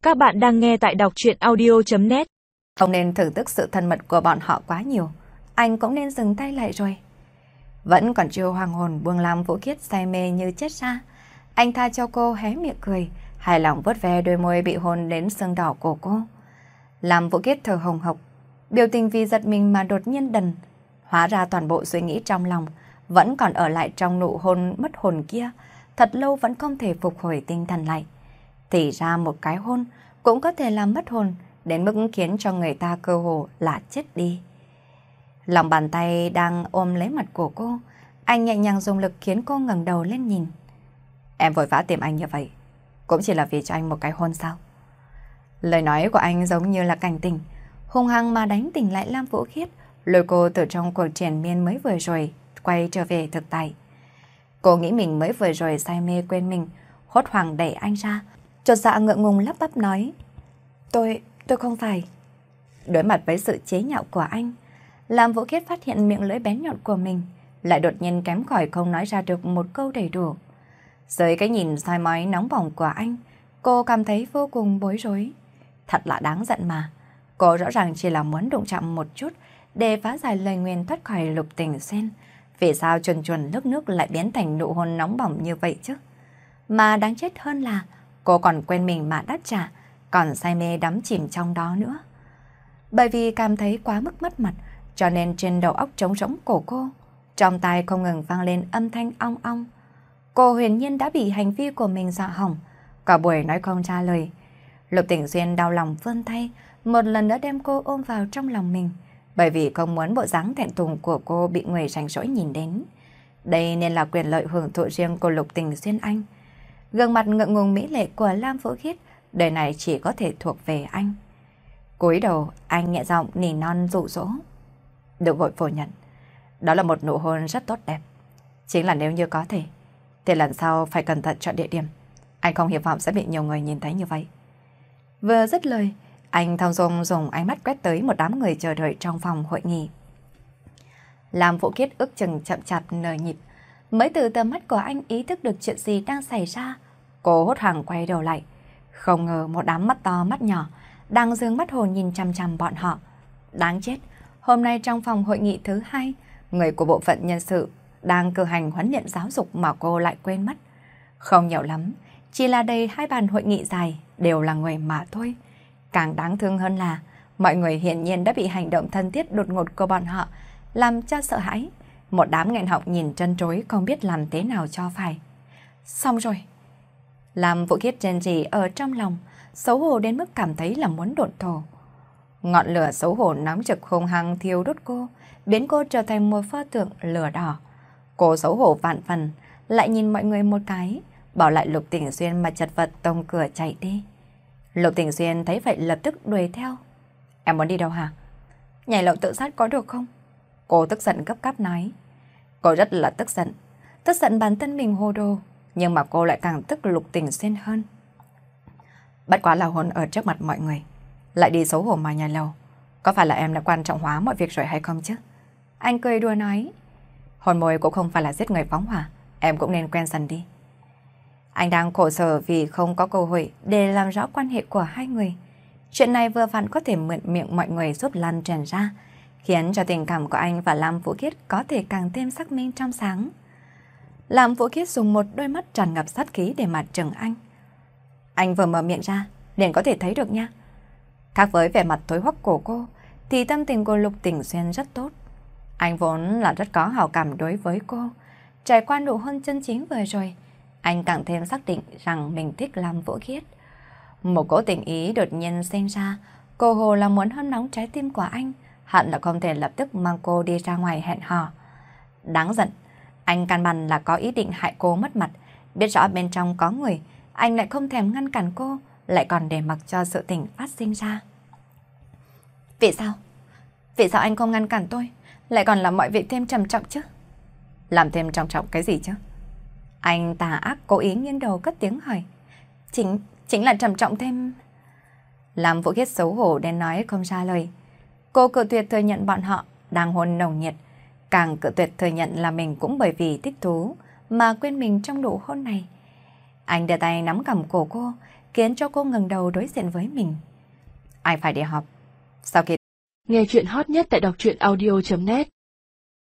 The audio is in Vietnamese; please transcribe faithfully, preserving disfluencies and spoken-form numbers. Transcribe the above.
Các bạn đang nghe tại đọc truyện audio chấm net. Không nên thưởng thức sự thân mật của bọn họ quá nhiều. Anh cũng nên dừng tay lại rồi. Vẫn còn chưa hoàng hồn, buông Lam Vũ Khiết say mê như chết ra. Anh tha cho cô hé miệng cười, hài lòng vuốt ve đôi môi bị hôn đến sưng đỏ của cô. Lam Vũ Khiết thở hồng hộc, biểu tình vì giật mình mà đột nhiên đần. Hóa ra toàn bộ suy nghĩ trong lòng vẫn còn ở lại trong nụ hôn mất hồn kia, thật lâu vẫn không thể phục hồi tinh thần lại. Thì ra một cái hôn cũng có thể làm mất hồn, đến mức khiến cho người ta cơ hồ là chết đi. Lòng bàn tay đang ôm lấy mặt của cô, anh nhẹ nhàng dùng lực khiến cô ngẩng đầu lên nhìn. Em vội vã tìm anh như vậy, cũng chỉ là vì cho anh một cái hôn sao? Lời nói của anh giống như là cảnh tỉnh, hung hăng mà đánh tỉnh lại Lam Vũ Khiết, lôi cô từ trong cuộc triền miên mới vừa rồi quay trở về thực tại. Cô nghĩ mình mới vừa rồi say mê quên mình, hốt hoảng đẩy anh ra, chột dạ ngượng ngùng lắp bắp nói: Tôi, tôi không phải. Đối mặt với sự chế nhạo của anh, Lam Vũ Khiết phát hiện miệng lưỡi bén nhọn của mình lại đột nhiên kém khỏi không nói ra được một câu đầy đủ. Dưới cái nhìn soi mói nóng bỏng của anh, cô cảm thấy vô cùng bối rối. Thật là đáng giận mà. Cô rõ ràng chỉ là muốn đụng chạm một chút để phá giải lời nguyền thoát khỏi Lục Tình Xuyên. Vì sao chuồn chuồn nước nước lại biến thành nụ hôn nóng bỏng như vậy chứ? Mà đáng chết hơn là cô còn quên mình mà đáp trả, còn say mê đắm chìm trong đó nữa. Bởi vì cảm thấy quá mức mất mặt, cho nên trên đầu óc trống rỗng của cô, trong tai không ngừng vang lên âm thanh ong ong. Cô huyền nhiên đã bị hành vi của mình dọa hỏng, cả buổi nói không ra lời. Lục Tình Xuyên đau lòng vươn tay, một lần nữa đem cô ôm vào trong lòng mình, bởi vì không muốn bộ dáng thẹn thùng của cô bị người rảnh rỗi nhìn đến. Đây nên là quyền lợi hưởng thụ riêng của Lục Tình Xuyên anh. Gương mặt ngượng ngùng mỹ lệ của Lam Vũ Khiết, đời này chỉ có thể thuộc về anh. Cúi đầu, anh nhẹ giọng nỉ non dụ dỗ. Đừng vội phủ nhận, đó là một nụ hôn rất tốt đẹp. Chính là nếu như có thể, thì lần sau phải cẩn thận chọn địa điểm. Anh không hy vọng sẽ bị nhiều người nhìn thấy như vậy. Vừa dứt lời, anh thong dong dùng ánh mắt quét tới một đám người chờ đợi trong phòng hội nghị. Lam Vũ Khiết ước chừng chậm chạp nở nhịp, mới từ tầm mắt của anh ý thức được chuyện gì đang xảy ra. Cô hốt hoảng quay đầu lại, không ngờ một đám mắt to mắt nhỏ đang dương mắt hồn nhìn chằm chằm bọn họ. Đáng chết, hôm nay trong phòng hội nghị thứ hai, người của bộ phận nhân sự đang cử hành huấn luyện giáo dục mà cô lại quên mất. Không nhiều lắm, chỉ là đầy hai bàn hội nghị dài đều là người mà thôi. Càng đáng thương hơn là mọi người hiển nhiên đã bị hành động thân thiết đột ngột của bọn họ làm cho sợ hãi. Một đám nghẹn họng nhìn trân trối không biết làm thế nào cho phải. Xong rồi. Lam Vũ Khiết rên rỉ ở trong lòng, xấu hổ đến mức cảm thấy là muốn độn thổ. Ngọn lửa xấu hổ nóng trực hung hăng thiêu đốt cô, biến cô trở thành một pho tượng lửa đỏ. Cô xấu hổ vạn phần, lại nhìn mọi người một cái, bỏ lại Lục Tình Xuyên mà chật vật tông cửa chạy đi. Lục Tình Xuyên thấy vậy lập tức đuổi theo. Em muốn đi đâu hả? Nhảy lầu tự sát có được không? Cô tức giận gấp gáp nói. Cô rất là tức giận, tức giận bản thân mình hồ đồ, nhưng mà cô lại càng tức Lục Tình Xuyên hơn. Bất quá là hôn ở trước mặt mọi người, lại đi xấu hổ mà nhảy lầu. Có phải là em đã quan trọng hóa mọi việc rồi hay không chứ? Anh cười đùa nói. Hôn môi cũng không phải là giết người phóng hỏa, em cũng nên quen dần đi. Anh đang khổ sở vì không có cơ hội để làm rõ quan hệ của hai người. Chuyện này vừa vặn có thể mượn miệng mọi người giúp lan truyền ra, khiến cho tình cảm của anh và Lam Vũ Khiết có thể càng thêm sắc minh trong sáng. Lam Vũ Khiết dùng một đôi mắt tràn ngập sát khí để mà trừng anh. Anh vừa mở miệng ra, liền có thể thấy được nha. Khác với vẻ mặt thối hoắc của cô, thì tâm tình của Lục Tình Xuyên rất tốt. Anh vốn là rất có hảo cảm đối với cô. Trải qua nụ hôn chân chính vừa rồi, anh càng thêm xác định rằng mình thích Lam Vũ Khiết. Một cỗ tình ý đột nhiên sinh ra, cô hồ là muốn hâm nóng trái tim của anh, hận là không thể lập tức mang cô đi ra ngoài hẹn hò. Đáng giận, anh căn bản là có ý định hại cô mất mặt, biết rõ bên trong có người, anh lại không thèm ngăn cản cô, lại còn để mặc cho sự tình phát sinh ra. Vì sao? Vì sao anh không ngăn cản tôi, lại còn làm mọi việc thêm trầm trọng chứ? Làm thêm trầm trọng cái gì chứ? Anh tà ác cố ý nghiêng đầu cất tiếng hỏi. Chính, chính là trầm trọng thêm... Lam Vũ Khiết xấu hổ đến nói không ra lời. Cô cự tuyệt thừa nhận bọn họ đang hôn nồng nhiệt, càng cự tuyệt thừa nhận là mình cũng bởi vì thích thú mà quên mình trong nụ hôn này. Anh đưa tay nắm cầm cổ cô, khiến cho cô ngẩng đầu đối diện với mình. Anh phải đi học. Sau khi nghe chuyện hot nhất tại đọc truyện audio chấm net